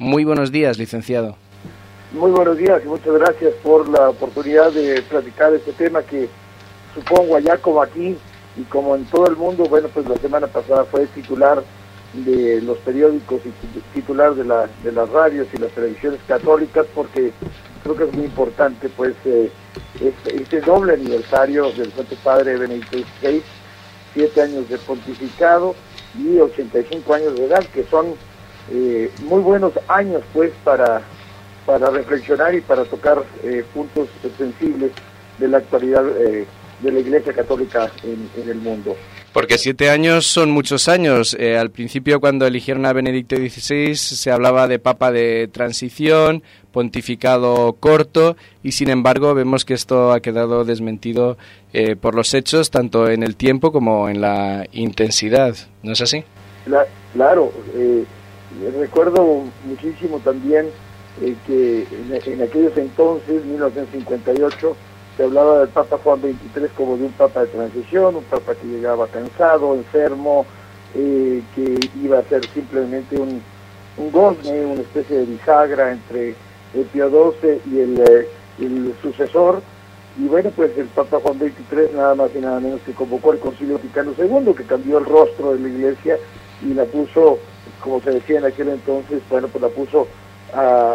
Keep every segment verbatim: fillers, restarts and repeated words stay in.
Muy buenos días, licenciado. Muy buenos días y muchas gracias por la oportunidad de platicar este tema que supongo allá como aquí y como en todo el mundo, bueno, pues la semana pasada fue titular de los periódicos y titular de, la, de las radios y las televisiones católicas, porque creo que es muy importante pues eh, este, este doble aniversario del Santo Padre Benedicto dieciséis, siete años de pontificado y ochenta y cinco años de edad, que son eh, muy buenos años pues para para reflexionar y para tocar eh, puntos sensibles de la actualidad eh, de la Iglesia Católica en, en el mundo. Porque siete años son muchos años. Eh, al principio, cuando eligieron a Benedicto dieciséis, se hablaba de papa de transición, pontificado corto, y sin embargo vemos que esto ha quedado desmentido eh, por los hechos, tanto en el tiempo como en la intensidad. ¿No es así? La, claro, eh, recuerdo muchísimo también Eh, que en, en aquellos entonces, mil novecientos cincuenta y ocho, se hablaba del Papa Juan veintitrés como de un Papa de transición, un Papa que llegaba cansado, enfermo, eh, que iba a ser simplemente un, un gozne, una especie de bisagra entre el Pío doce y el, eh, el sucesor. Y bueno, pues el Papa Juan veintitrés nada más y nada menos que convocó al Concilio Vaticano segundo, que cambió el rostro de la Iglesia y la puso, como se decía en aquel entonces, bueno, pues la puso A,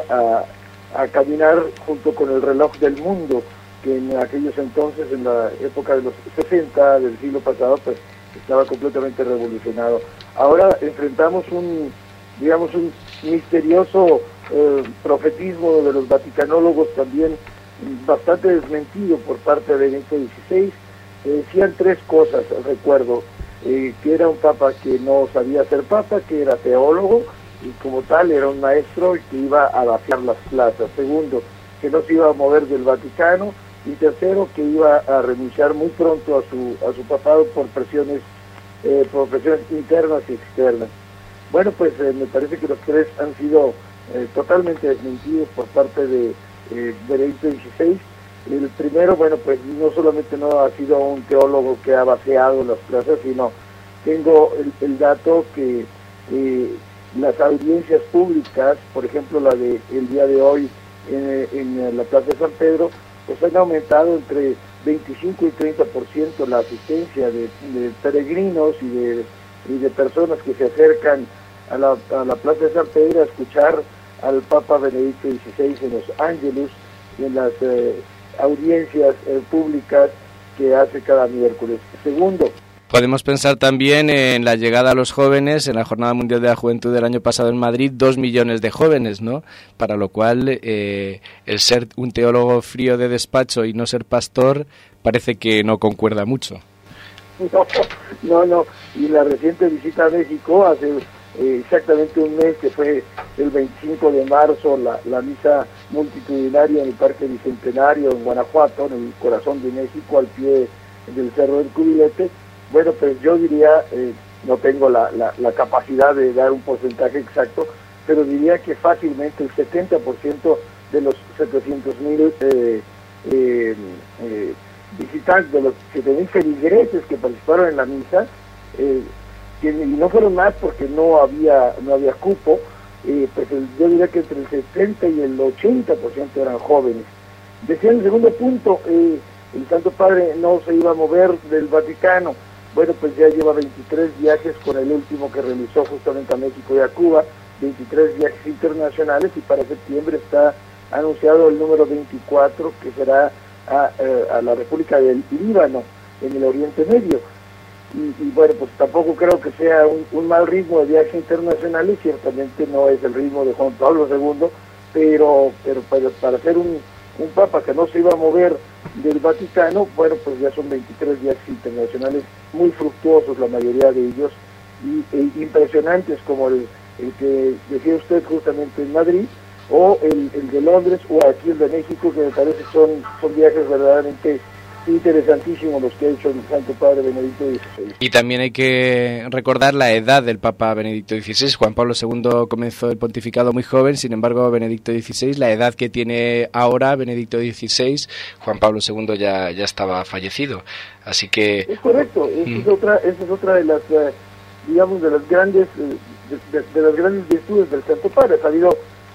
a, a caminar junto con el reloj del mundo, que en aquellos entonces, en la época de los sesenta del siglo pasado, pues estaba completamente revolucionado. Ahora enfrentamos un, digamos, un misterioso eh, profetismo de los vaticanólogos también bastante desmentido por parte de Benedicto dieciséis. Eh, decían tres cosas, recuerdo, eh, que era un papa que no sabía ser papa, que era teólogo, y como tal era un maestro y que iba a vaciar las plazas. Segundo, que no se iba a mover del Vaticano. Y tercero, que iba a renunciar muy pronto a su a su papado por presiones eh, por presiones internas y externas. Bueno, pues eh, me parece que los tres han sido eh, totalmente desmentidos por parte de eh, Benedicto dieciséis. El primero, bueno, pues no solamente no ha sido un teólogo que ha vaciado las plazas, sino tengo el, el dato que eh, las audiencias públicas, por ejemplo la de el día de hoy en, en la Plaza de San Pedro, pues han aumentado entre veinticinco y treinta por ciento la asistencia de, de peregrinos y de, y de personas que se acercan a la, a la Plaza de San Pedro a escuchar al Papa Benedicto dieciséis en los Ángelus y en las eh, audiencias eh, públicas que hace cada miércoles. Segundo, podemos pensar también en la llegada a los jóvenes en la Jornada Mundial de la Juventud del año pasado en Madrid, dos millones de jóvenes, ¿no? Para lo cual eh, el ser un teólogo frío de despacho y no ser pastor parece que no concuerda mucho. No, no, no. Y la reciente visita a México hace eh, exactamente un mes, que fue el veinticinco de marzo, la, la misa multitudinaria en el Parque Bicentenario en Guanajuato, en el corazón de México, al pie del Cerro del Cubilete. Bueno, pues yo diría, eh, no tengo la, la, la capacidad de dar un porcentaje exacto, pero diría que fácilmente el setenta por ciento de los setecientos mil eh, eh, eh, visitantes, de los siete mil feligreses que participaron en la misa, eh, que, y no fueron más porque no había no había cupo, eh, pues el, yo diría que entre el setenta y el ochenta por ciento eran jóvenes. Decía en el segundo punto, eh, el Santo Padre no se iba a mover del Vaticano. Bueno, pues ya lleva veintitrés viajes, con el último que realizó justamente a México y a Cuba, veintitrés viajes internacionales, y para septiembre está anunciado el número veinticuatro, que será a, eh, a la República del Líbano, en el Oriente Medio. Y, y bueno, pues tampoco creo que sea un, un mal ritmo de viajes internacionales, ciertamente no es el ritmo de Juan Pablo segundo, pero, pero para, para ser un, un papa que no se iba a mover del Vaticano, bueno, pues ya son veintitrés viajes internacionales muy fructuosos, la mayoría de ellos, y, e impresionantes, como el, el que decía usted justamente en Madrid, o el, el de Londres, o aquí el de México, que me parece son, son viajes verdaderamente interesantísimos los que ha hecho el Santo Padre Benedicto dieciséis. Y también hay que recordar la edad del Papa Benedicto dieciséis. Juan Pablo segundo comenzó el pontificado muy joven, sin embargo Benedicto dieciséis, la edad que tiene ahora Benedicto dieciséis, Juan Pablo segundo ya, ya estaba fallecido. Así que... Es correcto, esa mm. es otra, esa es otra de las, digamos, de las grandes, de, de, de las grandes virtudes del Santo Padre. Ha sabido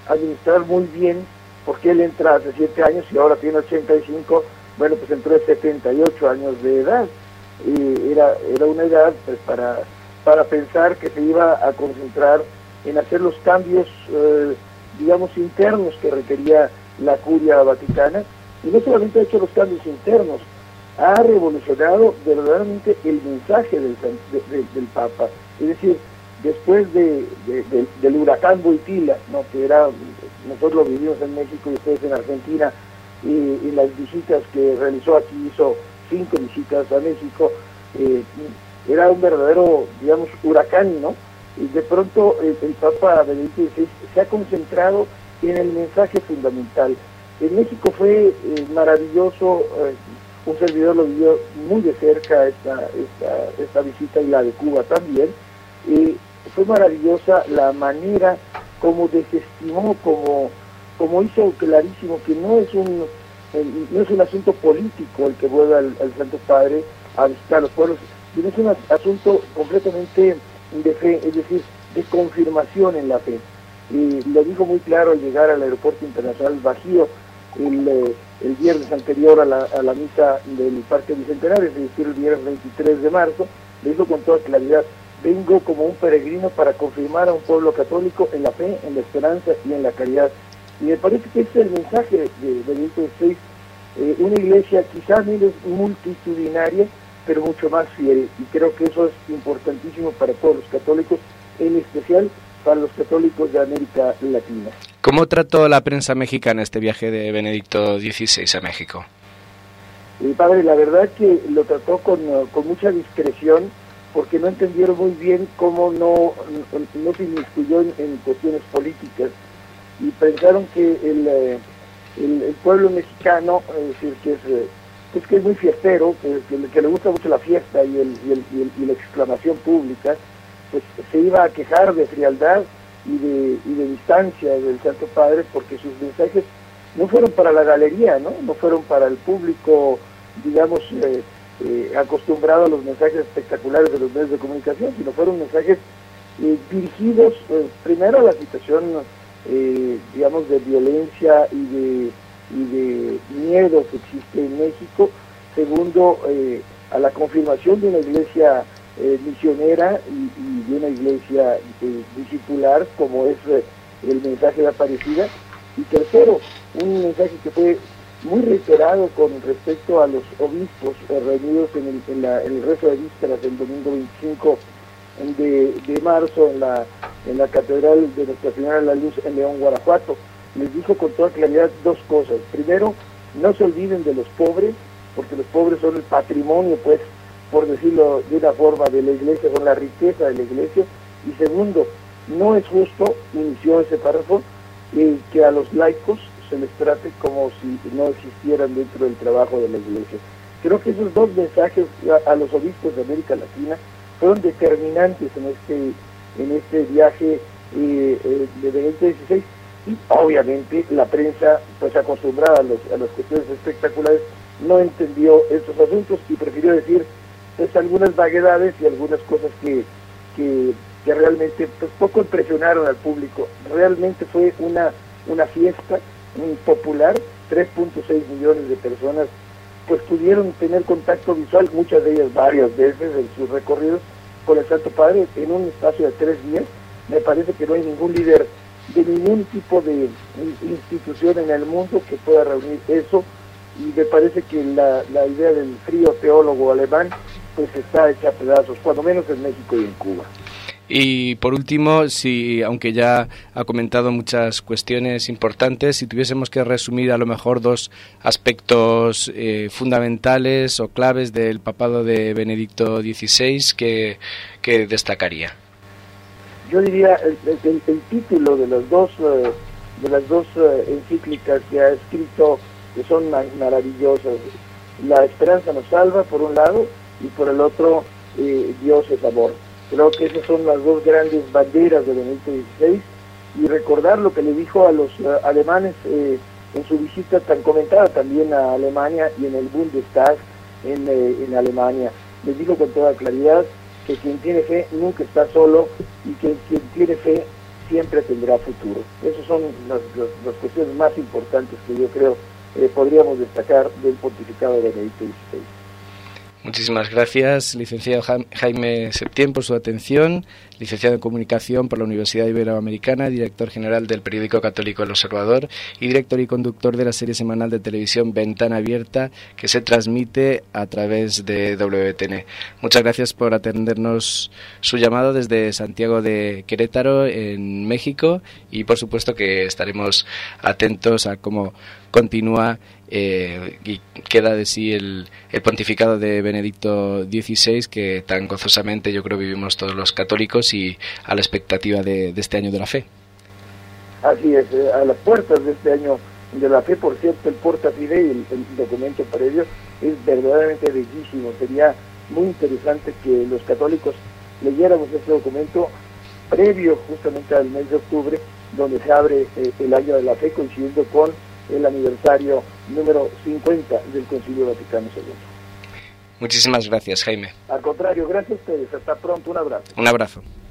administrar muy bien, porque él entra hace siete años y ahora tiene ochenta y cinco, bueno, pues entró de setenta y ocho años de edad. Y era, era una edad pues, para, para pensar que se iba a concentrar en hacer los cambios, eh, digamos, internos que requería la curia vaticana, y no solamente ha hecho los cambios internos, ha revolucionado verdaderamente el mensaje del, de, de, del Papa. Es decir, después de, de, de, del huracán Wojtyla, ¿no? que era, nosotros lo vivimos en México y ustedes en Argentina, y, y las visitas que realizó aquí, hizo cinco visitas a México, eh, era un verdadero, digamos, huracán, ¿no? Y de pronto el, el Papa Benedicto dieciséis se ha concentrado en el mensaje fundamental. En México fue eh, maravilloso, eh, un servidor lo vivió muy de cerca esta, esta, esta visita, y la de Cuba también. Eh, fue maravillosa la manera como desestimó, como, como hizo clarísimo que no es un el, no es un asunto político el que vuelve al, al Santo Padre a visitar a los pueblos, sino es un asunto completamente de fe, es decir, de confirmación en la fe. Y lo dijo muy claro al llegar al Aeropuerto Internacional Bajío el, eh, el viernes anterior a la, a la misa del Parque Bicentenario, es decir, el viernes veintitrés de marzo, le dijo con toda claridad: vengo como un peregrino para confirmar a un pueblo católico en la fe, en la esperanza y en la caridad. Y me parece que ese es el mensaje de Benedicto dieciséis, eh, una iglesia quizás menos multitudinaria, pero mucho más fiel, y creo que eso es importantísimo para todos los católicos, en especial para los católicos de América Latina. ¿Cómo trató la prensa mexicana este viaje de Benedicto dieciséis a México? Eh, padre, la verdad que lo trató con, con mucha discreción, porque no entendieron muy bien cómo no, no, no se inmiscuyó en, en cuestiones políticas, y pensaron que el, el, el pueblo mexicano, es decir, que es... es que es muy fiestero, que, que, que le gusta mucho la fiesta y, el, y, el, y, el, y la exclamación pública, pues se iba a quejar de frialdad y de, y de distancia del Santo Padre, porque sus mensajes no fueron para la galería, no, no fueron para el público, digamos, eh, eh, acostumbrado a los mensajes espectaculares de los medios de comunicación, sino fueron mensajes eh, dirigidos eh, primero a la situación, eh, digamos, de violencia y de y de miedo que existe en México. Segundo, eh, a la confirmación de una iglesia eh, misionera y, y de una iglesia eh, discipular, como es eh, el mensaje de Aparecida. Y tercero, un mensaje que fue muy reiterado con respecto a los obispos eh, reunidos en el, en, la, en el rezo de vísperas del domingo veinticinco de, de marzo en la, en la Catedral de Nuestra Señora de la Luz en León, Guanajuato. Les dijo con toda claridad dos cosas. Primero, no se olviden de los pobres, porque los pobres son el patrimonio, pues, por decirlo de una forma, de la iglesia, son la riqueza de la iglesia. Y segundo, no es justo, inició ese párrafo, eh, que a los laicos se les trate como si no existieran dentro del trabajo de la iglesia. Creo que esos dos mensajes a, a los obispos de América Latina fueron determinantes en este, en este viaje eh, eh, de Benedicto dieciséis. Y obviamente la prensa, pues acostumbrada a, los, a las cuestiones espectaculares, no entendió estos asuntos y prefirió decir pues algunas vaguedades y algunas cosas que, que, que realmente pues poco impresionaron al público. Realmente fue una, una fiesta un popular, tres punto seis millones de personas pues pudieron tener contacto visual, muchas de ellas varias veces en sus recorridos con el Santo Padre en un espacio de tres días. Me parece que no hay ningún líder de ningún tipo de institución en el mundo que pueda reunir eso, y me parece que la, la idea del frío teólogo alemán pues está hecha a pedazos, cuando menos en México y en Cuba. Y por último, si aunque ya ha comentado muchas cuestiones importantes, si tuviésemos que resumir a lo mejor dos aspectos eh, fundamentales o claves del papado de Benedicto dieciséis, ¿qué, qué destacaría? Yo diría el, el, el título de las dos uh, de las dos uh, encíclicas que ha escrito, que son maravillosas: La esperanza nos salva por un lado, y por el otro eh, Dios es amor. Creo que esas son las dos grandes banderas de Benedicto dieciséis, y recordar lo que le dijo a los uh, alemanes eh, en su visita tan comentada también a Alemania y en el Bundestag en, eh, en Alemania. Les dijo con toda claridad que quien tiene fe nunca está solo, y que quien tiene fe siempre tendrá futuro. Esas son las, las, las cuestiones más importantes que yo creo eh, podríamos destacar del pontificado de Benedicto dieciséis. Muchísimas gracias, licenciado Jaime Septién, por su atención, licenciado en Comunicación por la Universidad Iberoamericana, director general del periódico católico El Observador y director y conductor de la serie semanal de televisión Ventana Abierta, que se transmite a través de W T N. Muchas gracias por atendernos su llamado desde Santiago de Querétaro, en México, y por supuesto que estaremos atentos a cómo continúa eh, y queda de sí el, el pontificado de Benedicto dieciséis, que tan gozosamente yo creo vivimos todos los católicos y a la expectativa de, de este año de la fe. Así es, eh, a las puertas de este año de la fe. Por cierto, el Porta Fidei, el, el documento previo, es verdaderamente bellísimo. Sería muy interesante que los católicos leyéramos este documento previo justamente al mes de octubre, donde se abre eh, el año de la fe, coincidiendo con el aniversario número cincuenta del Concilio Vaticano segundo. Muchísimas gracias, Jaime. Al contrario, gracias a ustedes. Hasta pronto. Un abrazo. Un abrazo.